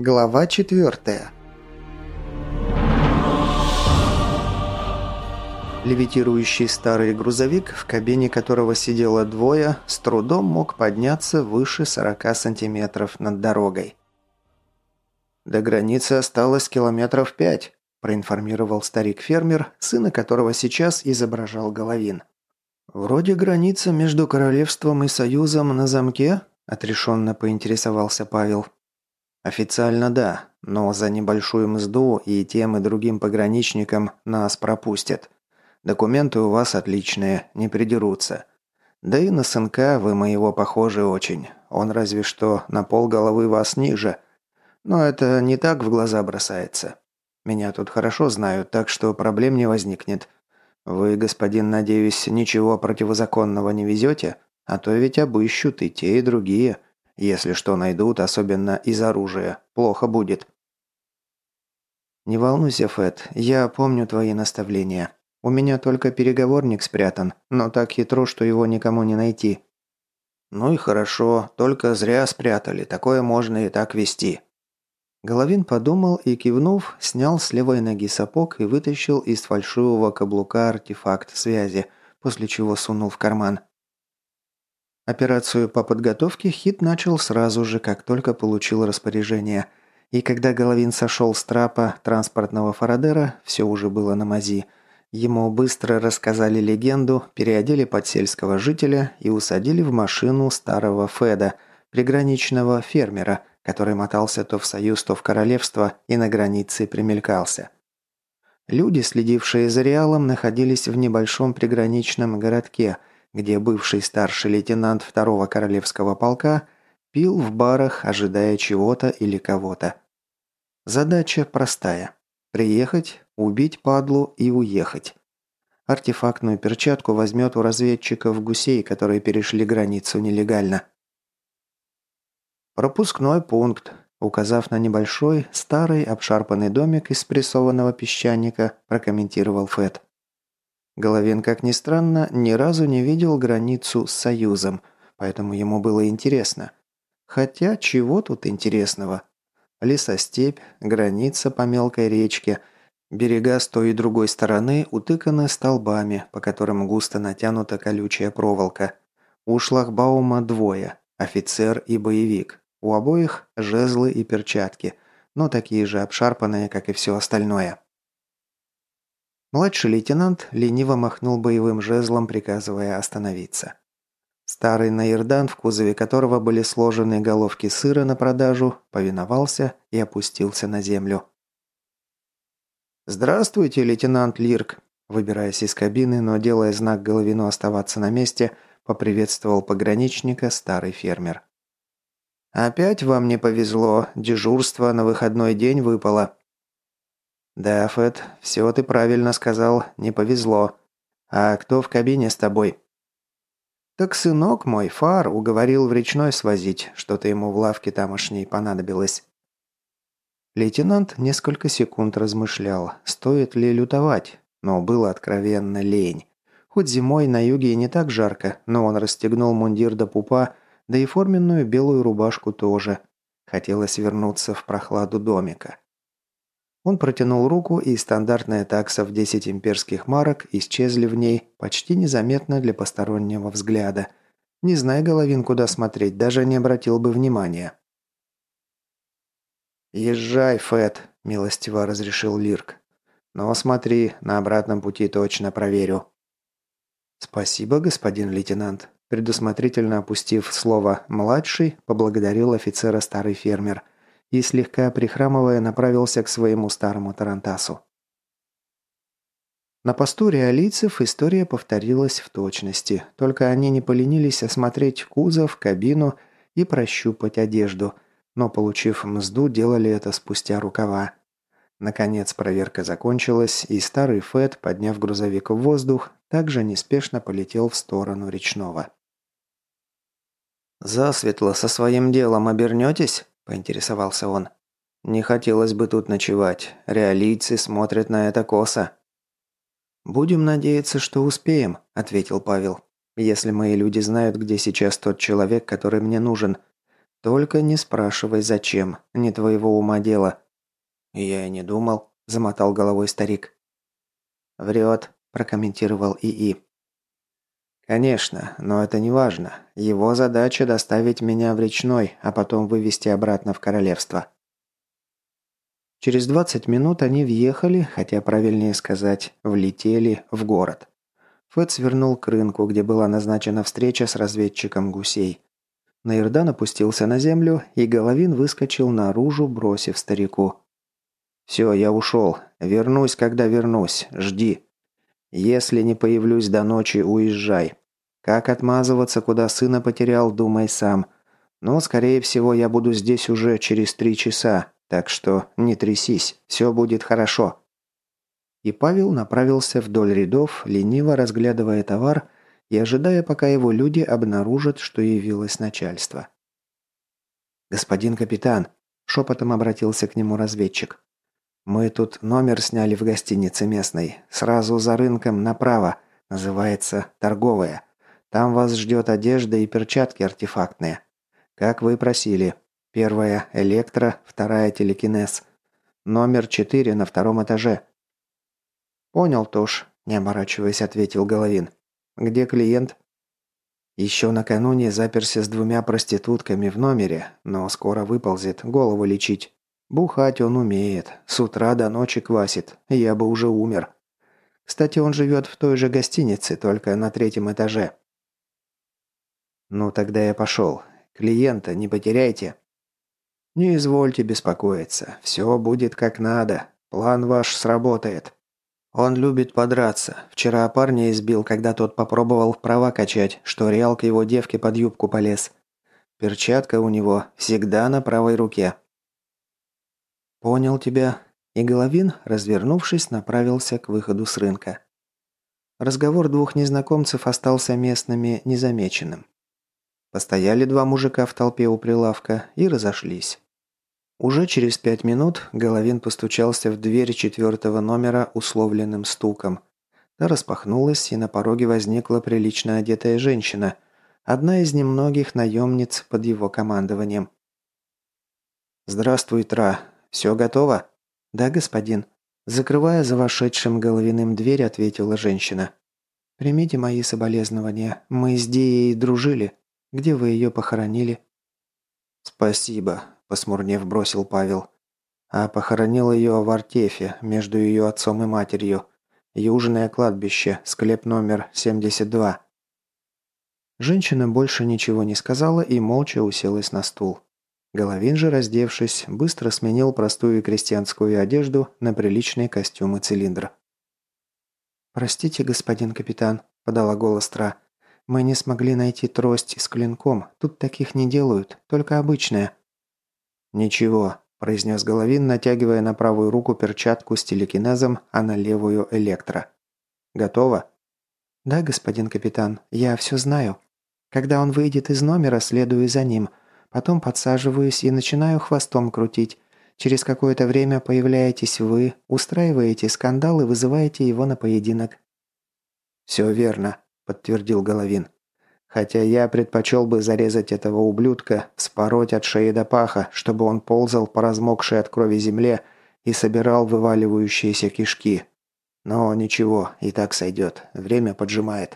Глава 4. Левитирующий старый грузовик, в кабине которого сидело двое, с трудом мог подняться выше 40 сантиметров над дорогой. «До границы осталось километров 5», – проинформировал старик-фермер, сына которого сейчас изображал Головин. «Вроде граница между королевством и союзом на замке?» – отрешенно поинтересовался Павел. «Официально да, но за небольшую мзду и тем и другим пограничникам нас пропустят. Документы у вас отличные, не придерутся. Да и на сынка вы моего похожи очень. Он разве что на полголовы вас ниже. Но это не так в глаза бросается. Меня тут хорошо знают, так что проблем не возникнет. Вы, господин, надеюсь, ничего противозаконного не везете? А то ведь обыщут и те, и другие». Если что найдут, особенно из оружия, плохо будет. Не волнуйся, Фэт, я помню твои наставления. У меня только переговорник спрятан, но так хитро, что его никому не найти. Ну и хорошо, только зря спрятали, такое можно и так вести. Головин подумал и, кивнув, снял с левой ноги сапог и вытащил из фальшивого каблука артефакт связи, после чего сунул в карман. Операцию по подготовке Хит начал сразу же, как только получил распоряжение. И когда Головин сошел с трапа транспортного фарадера, все уже было на мази. Ему быстро рассказали легенду, переодели под сельского жителя и усадили в машину старого Феда, приграничного фермера, который мотался то в Союз, то в Королевство и на границе примелькался. Люди, следившие за Реалом, находились в небольшом приграничном городке – где бывший старший лейтенант второго королевского полка пил в барах, ожидая чего-то или кого-то. Задача простая – приехать, убить падлу и уехать. Артефактную перчатку возьмет у разведчиков гусей, которые перешли границу нелегально. Пропускной пункт, указав на небольшой, старый, обшарпанный домик из спрессованного песчаника, прокомментировал Фэт. Головин, как ни странно, ни разу не видел границу с Союзом, поэтому ему было интересно. Хотя, чего тут интересного? Лесостепь, граница по мелкой речке, берега с той и другой стороны утыканы столбами, по которым густо натянута колючая проволока. У шлагбаума двое – офицер и боевик. У обоих – жезлы и перчатки, но такие же обшарпанные, как и все остальное. Младший лейтенант лениво махнул боевым жезлом, приказывая остановиться. Старый наирдан, в кузове которого были сложены головки сыра на продажу, повиновался и опустился на землю. «Здравствуйте, лейтенант Лирк», выбираясь из кабины, но делая знак Головину оставаться на месте, поприветствовал пограничника старый фермер. «Опять вам не повезло, дежурство на выходной день выпало». «Да, Фэт, все ты правильно сказал, не повезло. А кто в кабине с тобой?» «Так сынок мой, Фар, уговорил в речной свозить, что-то ему в лавке тамошней понадобилось». Лейтенант несколько секунд размышлял, стоит ли лютовать, но было откровенно лень. Хоть зимой на юге и не так жарко, но он расстегнул мундир до пупа, да и форменную белую рубашку тоже. Хотелось вернуться в прохладу домика. Он протянул руку, и стандартная такса в 10 имперских марок исчезли в ней почти незаметно для постороннего взгляда. Не зная Головин, куда смотреть, даже не обратил бы внимания. «Езжай, Фэт», – милостиво разрешил Лирк. «Но смотри, на обратном пути точно проверю». «Спасибо, господин лейтенант», – предусмотрительно опустив слово «младший», поблагодарил офицера старый фермер – и, слегка прихрамывая, направился к своему старому тарантасу. На посту реалийцев история повторилась в точности, только они не поленились осмотреть кузов, кабину и прощупать одежду, но, получив мзду, делали это спустя рукава. Наконец проверка закончилась, и старый Фэт, подняв грузовик в воздух, также неспешно полетел в сторону речного. «Засветло со своим делом обернетесь?» – поинтересовался он. «Не хотелось бы тут ночевать. Реалийцы смотрят на это косо». «Будем надеяться, что успеем», – ответил Павел. «Если мои люди знают, где сейчас тот человек, который мне нужен. Только не спрашивай, зачем. Не твоего ума дело». «Я и не думал», – замотал головой старик. «Врет», – прокомментировал ИИ. «Конечно, но это не важно. Его задача доставить меня в Речной, а потом вывести обратно в королевство». Через 20 минут они въехали, хотя правильнее сказать, влетели в город. Фэт свернул к рынку, где была назначена встреча с разведчиком гусей. Наирдан опустился на землю, и Головин выскочил наружу, бросив старику. «Все, я ушел. Вернусь, когда вернусь. Жди. Если не появлюсь до ночи, уезжай. Как отмазываться, куда сына потерял, думай сам. Но, скорее всего, я буду здесь уже через 3 часа, так что не трясись, все будет хорошо». И Павел направился вдоль рядов, лениво разглядывая товар и ожидая, пока его люди обнаружат, что явилось начальство. «Господин капитан», – шепотом обратился к нему разведчик, – «мы тут номер сняли в гостинице местной, сразу за рынком направо, называется «Торговая». Там вас ждет одежда и перчатки артефактные. Как вы и просили. Первая – электро, вторая – телекинез. Номер 4 на 2-м этаже». «Понял, Тош», – не оборачиваясь, ответил Головин. «Где клиент?» «Еще накануне заперся с 2 проститутками в номере, но скоро выползет, голову лечить. Бухать он умеет, с утра до ночи квасит, я бы уже умер. Кстати, он живет в той же гостинице, только на 3-м этаже». «Ну, тогда я пошел. Клиента не потеряйте». «Не извольте беспокоиться, все будет как надо, план ваш сработает». «Он любит подраться. Вчера парня избил, когда тот попробовал права качать, что Реал к его девке под юбку полез. Перчатка у него всегда на правой руке». «Понял тебя». И Головин, развернувшись, направился к выходу с рынка. Разговор 2 незнакомцев остался местными незамеченным. Постояли 2 мужика в толпе у прилавка и разошлись. Уже через 5 минут Головин постучался в дверь 4-го номера условленным стуком. Та распахнулась, и на пороге возникла прилично одетая женщина, одна из немногих наемниц под его командованием. «Здравствуй, Тра. Все готово?» «Да, господин». Закрывая за вошедшим Головиным дверь, ответила женщина. «Примите мои соболезнования. Мы с Дией дружили. Где вы ее похоронили?» «Спасибо», – посмурнев бросил Павел. «А похоронил ее в Артефе, между ее отцом и матерью. Южное кладбище, склеп номер 72». Женщина больше ничего не сказала и молча уселась на стул. Головин же, раздевшись, быстро сменил простую крестьянскую одежду на приличный костюм и цилиндр. «Простите, господин капитан», – подала голос Тра. «Мы не смогли найти трость с клинком. Тут таких не делают, только обычная». «Ничего», – произнес Головин, натягивая на правую руку перчатку с телекинезом, а на левую – электро. «Готово?» «Да, господин капитан, я все знаю. Когда он выйдет из номера, следую за ним. Потом подсаживаюсь и начинаю хвостом крутить. Через какое-то время появляетесь вы, устраиваете скандал и вызываете его на поединок». «Все верно», – подтвердил Головин. «Хотя я предпочел бы зарезать этого ублюдка, вспороть от шеи до паха, чтобы он ползал по размокшей от крови земле и собирал вываливающиеся кишки. Но ничего, и так сойдет. Время поджимает».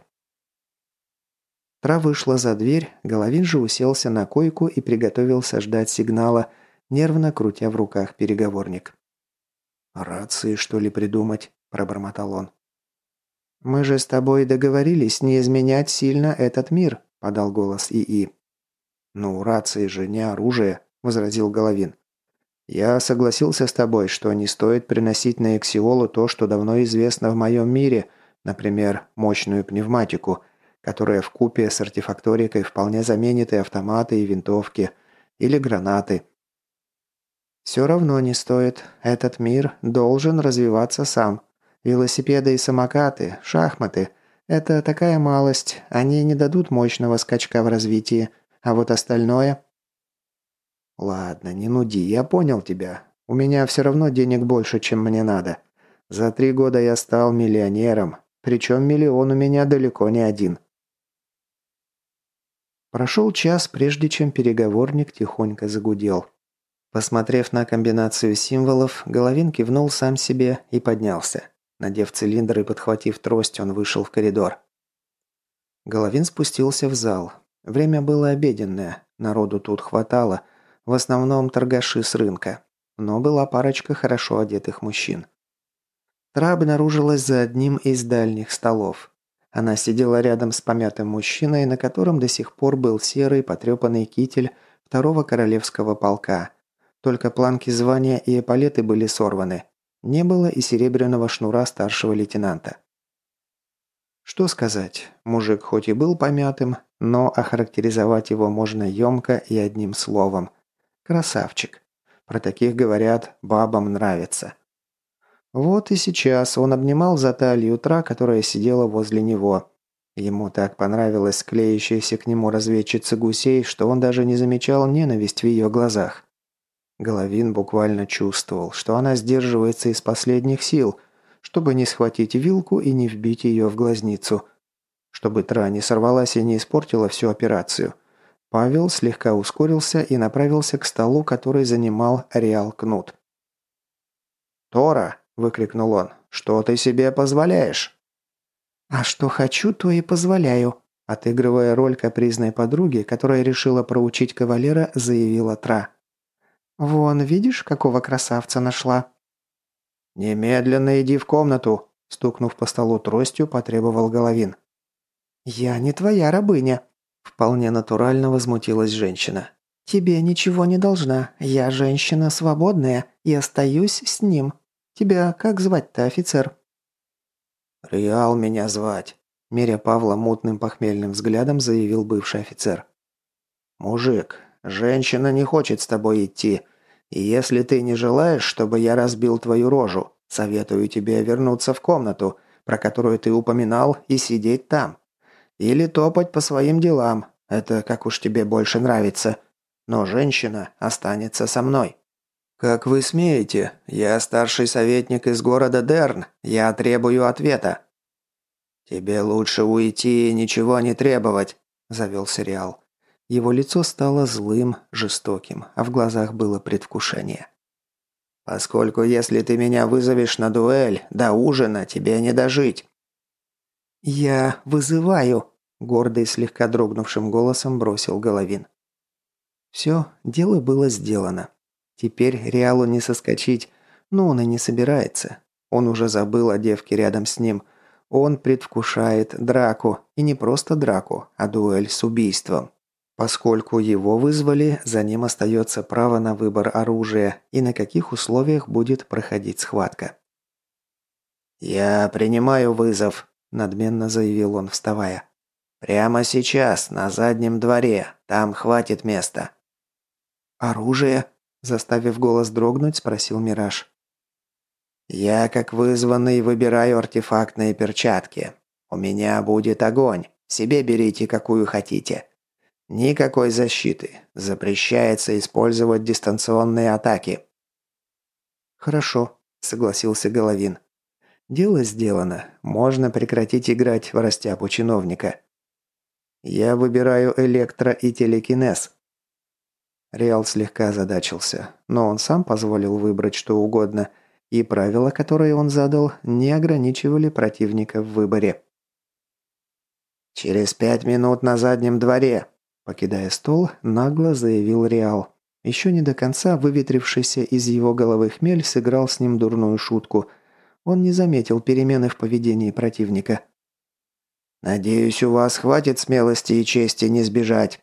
Тра вышла за дверь, Головин же уселся на койку и приготовился ждать сигнала, нервно крутя в руках переговорник. «Рации, что ли, придумать?» – пробормотал он. «Мы же с тобой договорились не изменять сильно этот мир», – подал голос ИИ. «Ну, рации же не оружие», – возразил Головин. «Я согласился с тобой, что не стоит приносить на Эксиолу то, что давно известно в моем мире, например, мощную пневматику, которая вкупе с артефакторикой вполне заменит и автоматы, и винтовки, или гранаты. Все равно не стоит. Этот мир должен развиваться сам. Велосипеды и самокаты, шахматы – это такая малость, они не дадут мощного скачка в развитии, а вот остальное… «Ладно, не нуди, я понял тебя. У меня все равно денег больше, чем мне надо. За 3 года я стал миллионером, причем миллион у меня далеко не один». Прошел час, прежде чем переговорник тихонько загудел. Посмотрев на комбинацию символов, Головин кивнул сам себе и поднялся. Надев цилиндр и подхватив трость, он вышел в коридор. Головин спустился в зал. Время было обеденное, народу тут хватало, в основном торгаши с рынка, но была парочка хорошо одетых мужчин. Тра обнаружилась за одним из дальних столов. Она сидела рядом с помятым мужчиной, на котором до сих пор был серый потрепанный китель второго королевского полка. Только планки звания и эполеты были сорваны. Не было и серебряного шнура старшего лейтенанта. Что сказать, мужик хоть и был помятым, но охарактеризовать его можно емко и одним словом. Красавчик. Про таких говорят, бабам нравится. Вот и сейчас он обнимал за талию Тра, которая сидела возле него. Ему так понравилась склеящаяся к нему разведчица гусей, что он даже не замечал ненависть в ее глазах. Головин буквально чувствовал, что она сдерживается из последних сил, чтобы не схватить вилку и не вбить ее в глазницу. Чтобы Тра не сорвалась и не испортила всю операцию. Павел слегка ускорился и направился к столу, который занимал Реал Кнут. «Тора!» – выкрикнул он. «Что ты себе позволяешь?» «А что хочу, то и позволяю», – отыгрывая роль капризной подруги, которая решила проучить кавалера, заявила Тра. «Вон, видишь, какого красавца нашла?» «Немедленно иди в комнату», – стукнув по столу тростью, потребовал Головин. «Я не твоя рабыня», – вполне натурально возмутилась женщина. «Тебе ничего не должна. Я женщина свободная и остаюсь с ним. Тебя как звать-то, офицер?» «Реал меня звать», – меря Павла мутным похмельным взглядом, заявил бывший офицер. «Мужик, женщина не хочет с тобой идти. И если ты не желаешь, чтобы я разбил твою рожу, советую тебе вернуться в комнату, про которую ты упоминал, и сидеть там. Или топать по своим делам. Это как уж тебе больше нравится. Но женщина останется со мной». «Как вы смеете? Я старший советник из города Дерн. Я требую ответа». «Тебе лучше уйти и ничего не требовать», – завелся Реал. Его лицо стало злым, жестоким, а в глазах было предвкушение. «Поскольку если ты меня вызовешь на дуэль, до ужина тебе не дожить». «Я вызываю», – гордо и слегка дрогнувшим голосом бросил Головин. Все, дело было сделано. Теперь Реалу не соскочить, но он и не собирается. Он уже забыл о девке рядом с ним. Он предвкушает драку, и не просто драку, а дуэль с убийством. Поскольку его вызвали, за ним остается право на выбор оружия и на каких условиях будет проходить схватка. «Я принимаю вызов», – надменно заявил он, вставая. «Прямо сейчас, на заднем дворе. Там хватит места». «Оружие?» – заставив голос дрогнуть, спросил Мираж. «Я, как вызванный, выбираю артефактные перчатки. У меня будет огонь. Себе берите, какую хотите. Никакой защиты. Запрещается использовать дистанционные атаки». «Хорошо», – согласился Головин. «Дело сделано. Можно прекратить играть в растяпу чиновника. Я выбираю электро- и телекинез». Реал слегка озадачился, но он сам позволил выбрать что угодно, и правила, которые он задал, не ограничивали противника в выборе. «Через 5 минут на заднем дворе», – покидая стол, нагло заявил Реал. Еще не до конца выветрившийся из его головы хмель сыграл с ним дурную шутку. Он не заметил перемены в поведении противника. «Надеюсь, у вас хватит смелости и чести не сбежать».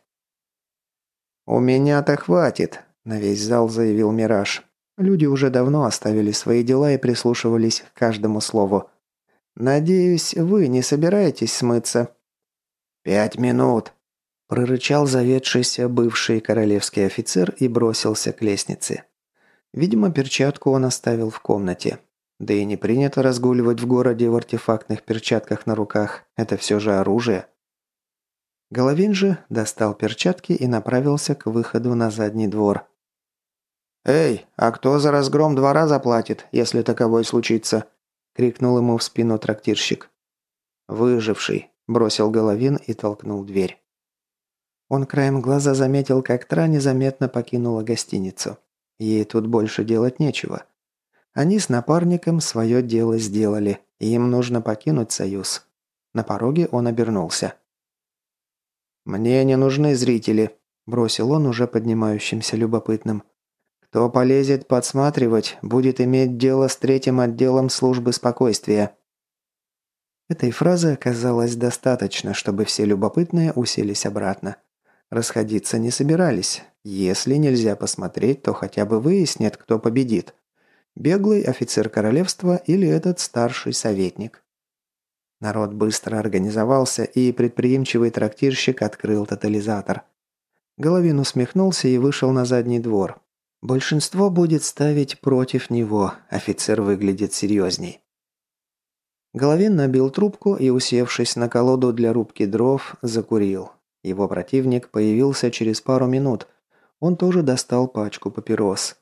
«У меня-то хватит», – на весь зал заявил Мираж. Люди уже давно оставили свои дела и прислушивались к каждому слову. «Надеюсь, вы не собираетесь смыться?» 5 минут», – прорычал заведшийся бывший королевский офицер и бросился к лестнице. Видимо, перчатку он оставил в комнате. Да и не принято разгуливать в городе в артефактных перчатках на руках. Это все же оружие. Головин же достал перчатки и направился к выходу на задний двор. «Эй, а кто за разгром двора заплатит, если таковой случится?» – крикнул ему в спину трактирщик. «Выживший», – бросил Головин и толкнул дверь. Он краем глаза заметил, как Тра незаметно покинула гостиницу. Ей тут больше делать нечего. Они с напарником свое дело сделали, и им нужно покинуть Союз. На пороге он обернулся. «Мне не нужны зрители», – бросил он уже поднимающимся любопытным. «Кто полезет подсматривать, будет иметь дело с третьим отделом службы спокойствия». Этой фразы оказалось достаточно, чтобы все любопытные уселись обратно. Расходиться не собирались. Если нельзя посмотреть, то хотя бы выяснят, кто победит. Беглый офицер королевства или этот старший советник. Народ быстро организовался, и предприимчивый трактирщик открыл тотализатор. Головин усмехнулся и вышел на задний двор. Большинство будет ставить против него, офицер выглядит серьезней. Головин набил трубку и, усевшись на колоду для рубки дров, закурил. Его противник появился через пару минут. Он тоже достал пачку папирос.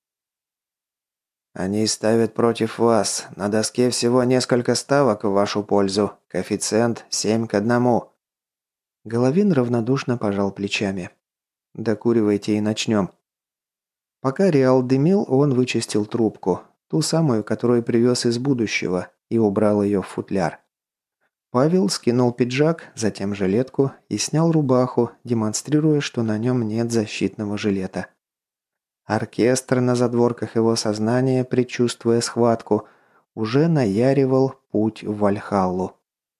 «Они ставят против вас. На доске всего несколько ставок в вашу пользу. Коэффициент 7:1». Головин равнодушно пожал плечами. «Докуривайте и начнем». Пока Реал дымил, он вычистил трубку. Ту самую, которую привез из будущего, и убрал ее в футляр. Павел скинул пиджак, затем жилетку и снял рубаху, демонстрируя, что на нем нет защитного жилета. Оркестр на задворках его сознания, предчувствуя схватку, уже наяривал путь в Вальхаллу.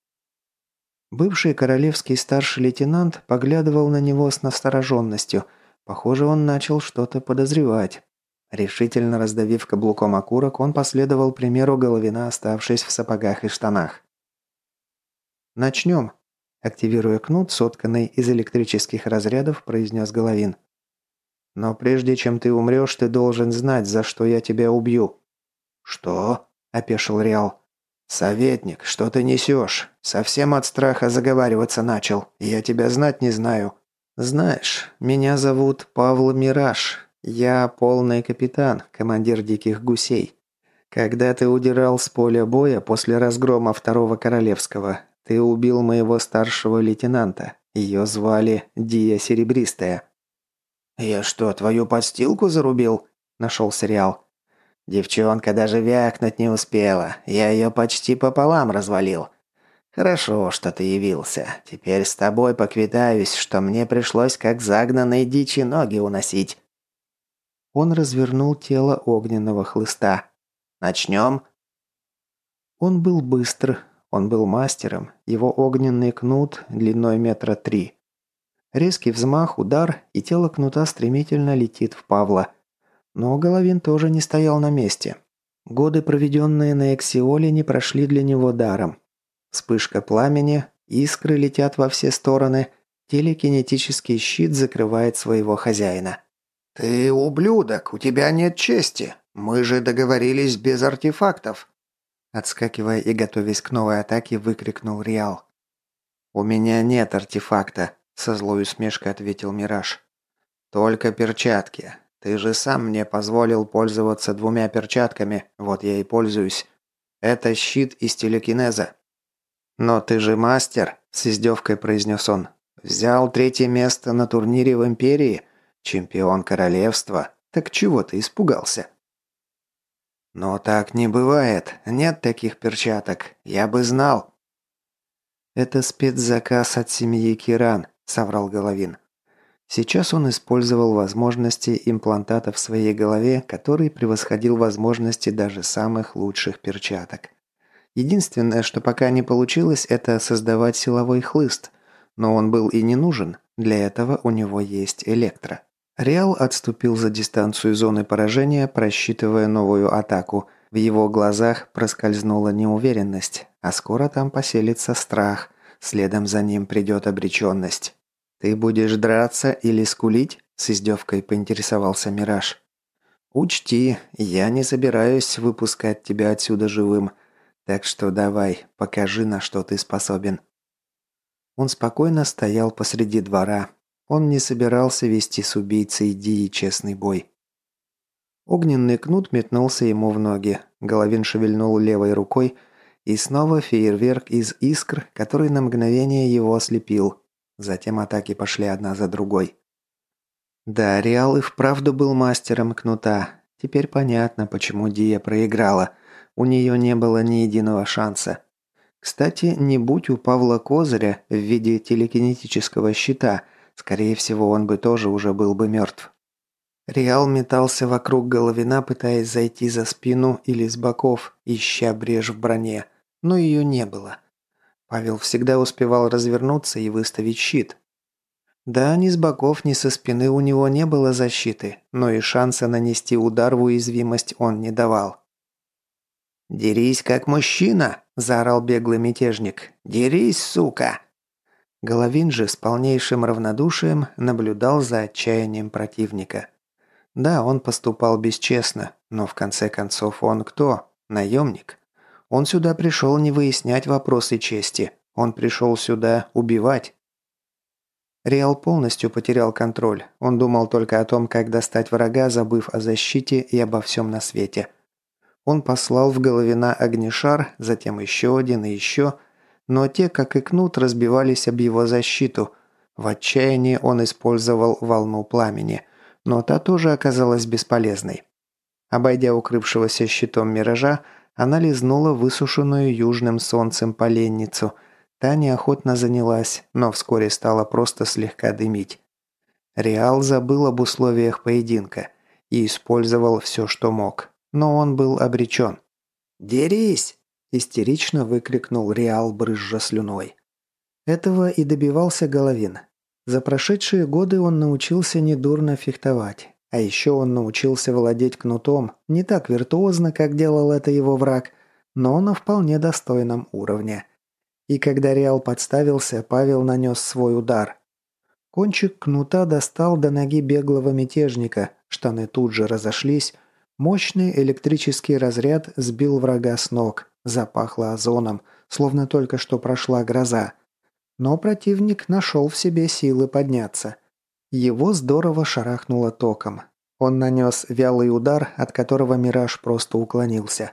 Бывший королевский старший лейтенант поглядывал на него с настороженностью. Похоже, он начал что-то подозревать. Решительно раздавив каблуком окурок, он последовал примеру Головина, оставшись в сапогах и штанах. «Начнем», – активируя кнут, сотканный из электрических разрядов, произнес Головин. «Но прежде чем ты умрешь, ты должен знать, за что я тебя убью». «Что?» – опешил Реал. «Советник, что ты несешь? Совсем от страха заговариваться начал. Я тебя знать не знаю». «Знаешь, меня зовут Павел Мираж. Я полный капитан, командир диких гусей. Когда ты удирал с поля боя после разгрома Второго Королевского, ты убил моего старшего лейтенанта. Ее звали Дия Серебристая». «Я что, твою подстилку зарубил?» – нашелся Реал. «Девчонка даже вякнуть не успела. Я ее почти пополам развалил. Хорошо, что ты явился. Теперь с тобой поквитаюсь, что мне пришлось как загнанной дичи ноги уносить». Он развернул тело огненного хлыста. «Начнем?» Он был быстр, он был мастером. Его огненный кнут длиной 3 метра. Резкий взмах, удар, и тело кнута стремительно летит в Павла. Но Головин тоже не стоял на месте. Годы, проведенные на Эксиоле, не прошли для него даром. Вспышка пламени, искры летят во все стороны, телекинетический щит закрывает своего хозяина. «Ты ублюдок, у тебя нет чести. Мы же договорились без артефактов». Отскакивая и готовясь к новой атаке, выкрикнул Реал. «У меня нет артефакта», – со злой усмешкой ответил Мираж. «Только перчатки. Ты же сам мне позволил пользоваться 2 перчатками, вот я и пользуюсь. Это щит из телекинеза». «Но ты же мастер», – с издевкой произнес он. «Взял 3-е место на турнире в Империи. Чемпион королевства. Так чего ты испугался?» «Но так не бывает. Нет таких перчаток. Я бы знал». «Это спецзаказ от семьи Киран», – соврал Головин. Сейчас он использовал возможности имплантата в своей голове, который превосходил возможности даже самых лучших перчаток. Единственное, что пока не получилось, это создавать силовой хлыст. Но он был и не нужен. Для этого у него есть электро. Реал отступил за дистанцию зоны поражения, просчитывая новую атаку. В его глазах проскользнула неуверенность, а скоро там поселится страх. Следом за ним придет обреченность. «Ты будешь драться или скулить?» – с издевкой поинтересовался Мираж. «Учти, я не собираюсь выпускать тебя отсюда живым. Так что давай, покажи, на что ты способен». Он спокойно стоял посреди двора. Он не собирался вести с убийцей Дии честный бой. Огненный кнут метнулся ему в ноги. Головин шевельнул левой рукой, и снова фейерверк из искр, который на мгновение его ослепил. Затем атаки пошли одна за другой. Да, Реал и вправду был мастером кнута. Теперь понятно, почему Дия проиграла. У нее не было ни единого шанса. Кстати, не будь у Павла козыря в виде телекинетического щита, скорее всего, он бы тоже уже был бы мертв. Реал метался вокруг Головина, пытаясь зайти за спину или с боков, ища брешь в броне, но ее не было. Павел всегда успевал развернуться и выставить щит. Да, ни с боков, ни со спины у него не было защиты, но и шанса нанести удар в уязвимость он не давал. «Дерись, как мужчина!» – заорал беглый мятежник. «Дерись, сука!» Головин же с полнейшим равнодушием наблюдал за отчаянием противника. Да, он поступал бесчестно, но в конце концов он кто? Наемник. Он сюда пришел не выяснять вопросы чести, он пришел сюда убивать. Реал полностью потерял контроль. Он думал только о том, как достать врага, забыв о защите и обо всем на свете. Он послал в Головина огнешар, затем еще один и еще, но те, как и кнут, разбивались об его защиту. В отчаянии он использовал волну пламени, но та тоже оказалась бесполезной. Обойдя укрывшегося щитом миража, она лизнула высушенную южным солнцем поленницу. Та неохотно занялась, но вскоре стала просто слегка дымить. Реал забыл об условиях поединка и использовал все, что мог. Но он был обречен. «Дерись!» – истерично выкрикнул Реал, брызжа слюной. Этого и добивался Головин. За прошедшие годы он научился недурно фехтовать. А еще он научился владеть кнутом не так виртуозно, как делал это его враг, но на вполне достойном уровне. И когда Реал подставился, Павел нанес свой удар. Кончик кнута достал до ноги беглого мятежника, штаны тут же разошлись, мощный электрический разряд сбил врага с ног, запахло озоном, словно только что прошла гроза. Но противник нашел в себе силы подняться. Его здорово шарахнуло током. Он нанес вялый удар, от которого Мираж просто уклонился.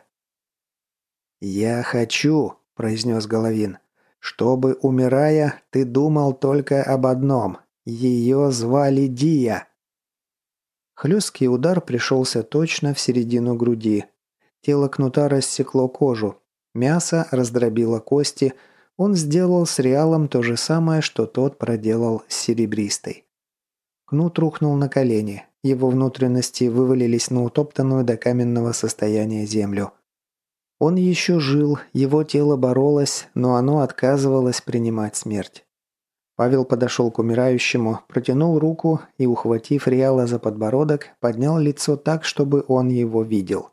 «Я хочу», – произнес Головин, – «чтобы, умирая, ты думал только об одном. Ее звали Дия». Хлесткий удар пришелся точно в середину груди. Тело кнута рассекло кожу. Мясо раздробило кости. Он сделал с Реалом то же самое, что тот проделал с Серебристой. Кнут рухнул на колени. Его внутренности вывалились на утоптанную до каменного состояния землю. Он еще жил, его тело боролось, но оно отказывалось принимать смерть. Павел подошел к умирающему, протянул руку и, ухватив Реала за подбородок, поднял лицо так, чтобы он его видел.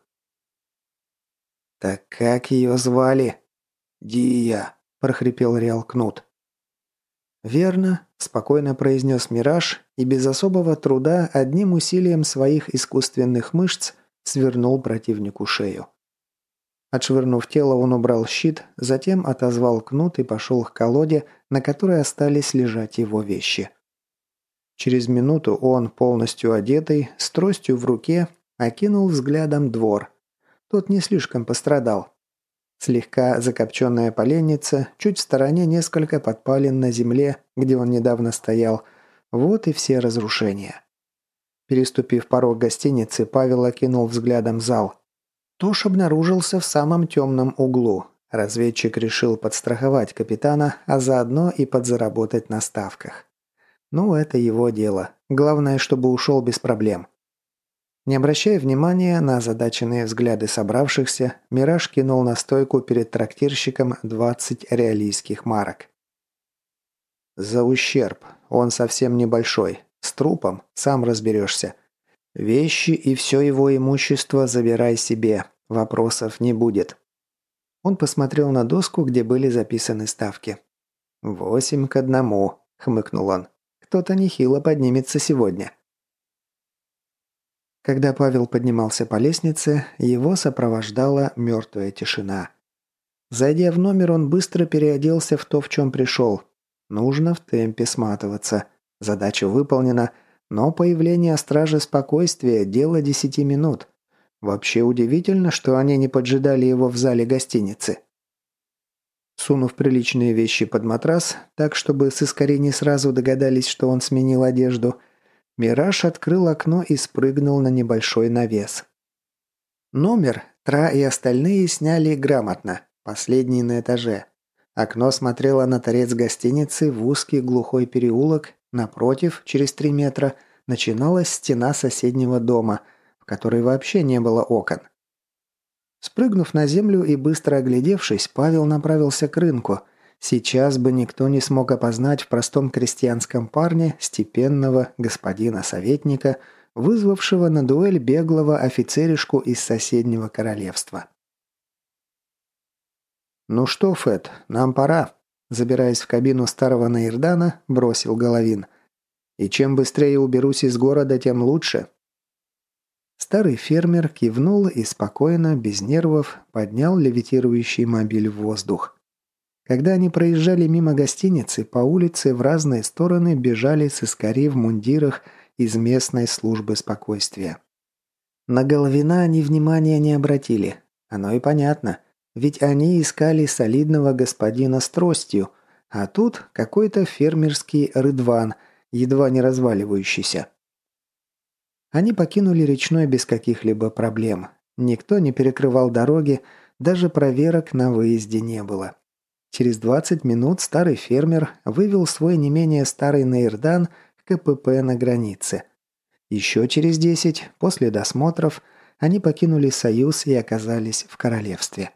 «Так как ее звали?» «Дия», – прохрипел Реал Кнут. «Верно», – спокойно произнес Мираж и без особого труда одним усилием своих искусственных мышц свернул противнику шею. Отшвырнув тело, он убрал щит, затем отозвал кнут и пошел к колоде, на которой остались лежать его вещи. Через минуту он, полностью одетый, с тростью в руке, окинул взглядом двор. Тот не слишком пострадал. Слегка закопченная поленница, чуть в стороне несколько подпалин на земле, где он недавно стоял. Вот и все разрушения. Переступив порог гостиницы, Павел окинул взглядом зал. Туш обнаружился в самом темном углу. Разведчик решил подстраховать капитана, а заодно и подзаработать на ставках. Ну, это его дело. Главное, чтобы ушел без проблем. Не обращая внимания на озадаченные взгляды собравшихся, Мираж кинул на стойку перед трактирщиком 20 реалийских марок. «За ущерб. Он совсем небольшой. С трупом сам разберешься. Вещи и все его имущество забирай себе. Вопросов не будет». Он посмотрел на доску, где были записаны ставки. 8-1, хмыкнул он. «Кто-то нехило поднимется сегодня». Когда Павел поднимался по лестнице, его сопровождала мертвая тишина. Зайдя в номер, он быстро переоделся в то, в чем пришел. Нужно в темпе сматываться. Задача выполнена, но появление стражи спокойствия – дело 10 минут. Вообще удивительно, что они не поджидали его в зале гостиницы. Сунув приличные вещи под матрас, так чтобы сыскари не сразу догадались, что он сменил одежду, Мираж открыл окно и спрыгнул на небольшой навес. Номер Тра и остальные сняли грамотно, последний на этаже. Окно смотрело на торец гостиницы в узкий глухой переулок, напротив, через 3 метра, начиналась стена соседнего дома, в которой вообще не было окон. Спрыгнув на землю и быстро оглядевшись, Павел направился к рынку. Сейчас бы никто не смог опознать в простом крестьянском парне степенного господина-советника, вызвавшего на дуэль беглого офицеришку из соседнего королевства. «Ну что, Фэт, нам пора», – забираясь в кабину старого Наирдана, бросил Головин. «И чем быстрее уберусь из города, тем лучше». Старый фермер кивнул и спокойно, без нервов, поднял левитирующий мобиль в воздух. Когда они проезжали мимо гостиницы, по улице в разные стороны бежали сыскари в мундирах из местной службы спокойствия. На Головина они внимания не обратили. Оно и понятно, ведь они искали солидного господина с тростью, а тут какой-то фермерский рыдван, едва не разваливающийся. Они покинули речной без каких-либо проблем. Никто не перекрывал дороги, даже проверок на выезде не было. Через 20 минут старый фермер вывел свой не менее старый Наирдан к КПП на границе. Еще через 10, после досмотров, они покинули Союз и оказались в королевстве.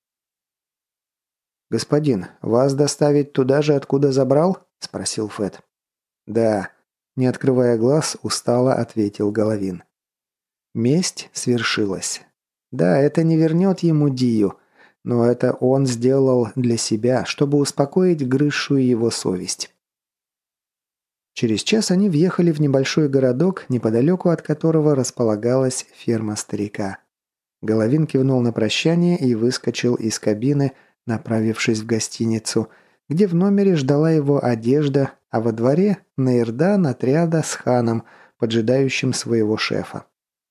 «Господин, вас доставить туда же, откуда забрал?» – спросил Фэт. «Да», – не открывая глаз, устало ответил Головин. Месть свершилась. Да, это не вернет ему Дию, но это он сделал для себя, чтобы успокоить грызшую его совесть. Через час они въехали в небольшой городок, неподалеку от которого располагалась ферма старика. Головин кивнул на прощание и выскочил из кабины, направившись в гостиницу, где в номере ждала его одежда, а во дворе Наирдан отряда с ханом, поджидающим своего шефа.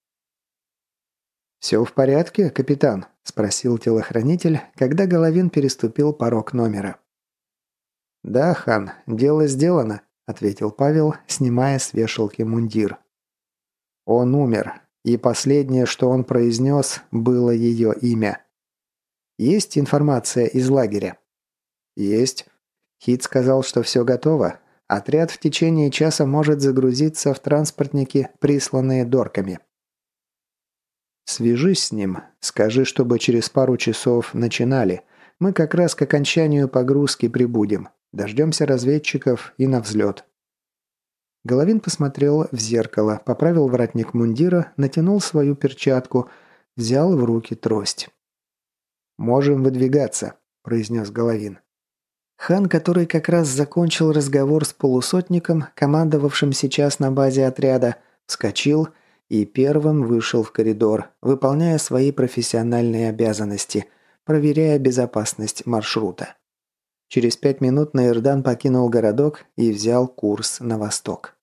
«Все в порядке, капитан?» – спросил телохранитель, когда Головин переступил порог номера. «Да, хан, дело сделано», – ответил Павел, снимая с вешалки мундир. Он умер, и последнее, что он произнес, было ее имя. «Есть информация из лагеря?» «Есть. Хит сказал, что все готово. Отряд в течение часа может загрузиться в транспортники, присланные дорками». «Свяжись с ним. Скажи, чтобы через пару часов начинали. Мы как раз к окончанию погрузки прибудем. Дождемся разведчиков и на взлет». Головин посмотрел в зеркало, поправил воротник мундира, натянул свою перчатку, взял в руки трость. «Можем выдвигаться», – произнес Головин. Хан, который как раз закончил разговор с полусотником, командовавшим сейчас на базе отряда, вскочил и первым вышел в коридор, выполняя свои профессиональные обязанности, проверяя безопасность маршрута. Через 5 минут Наирдан покинул городок и взял курс на восток.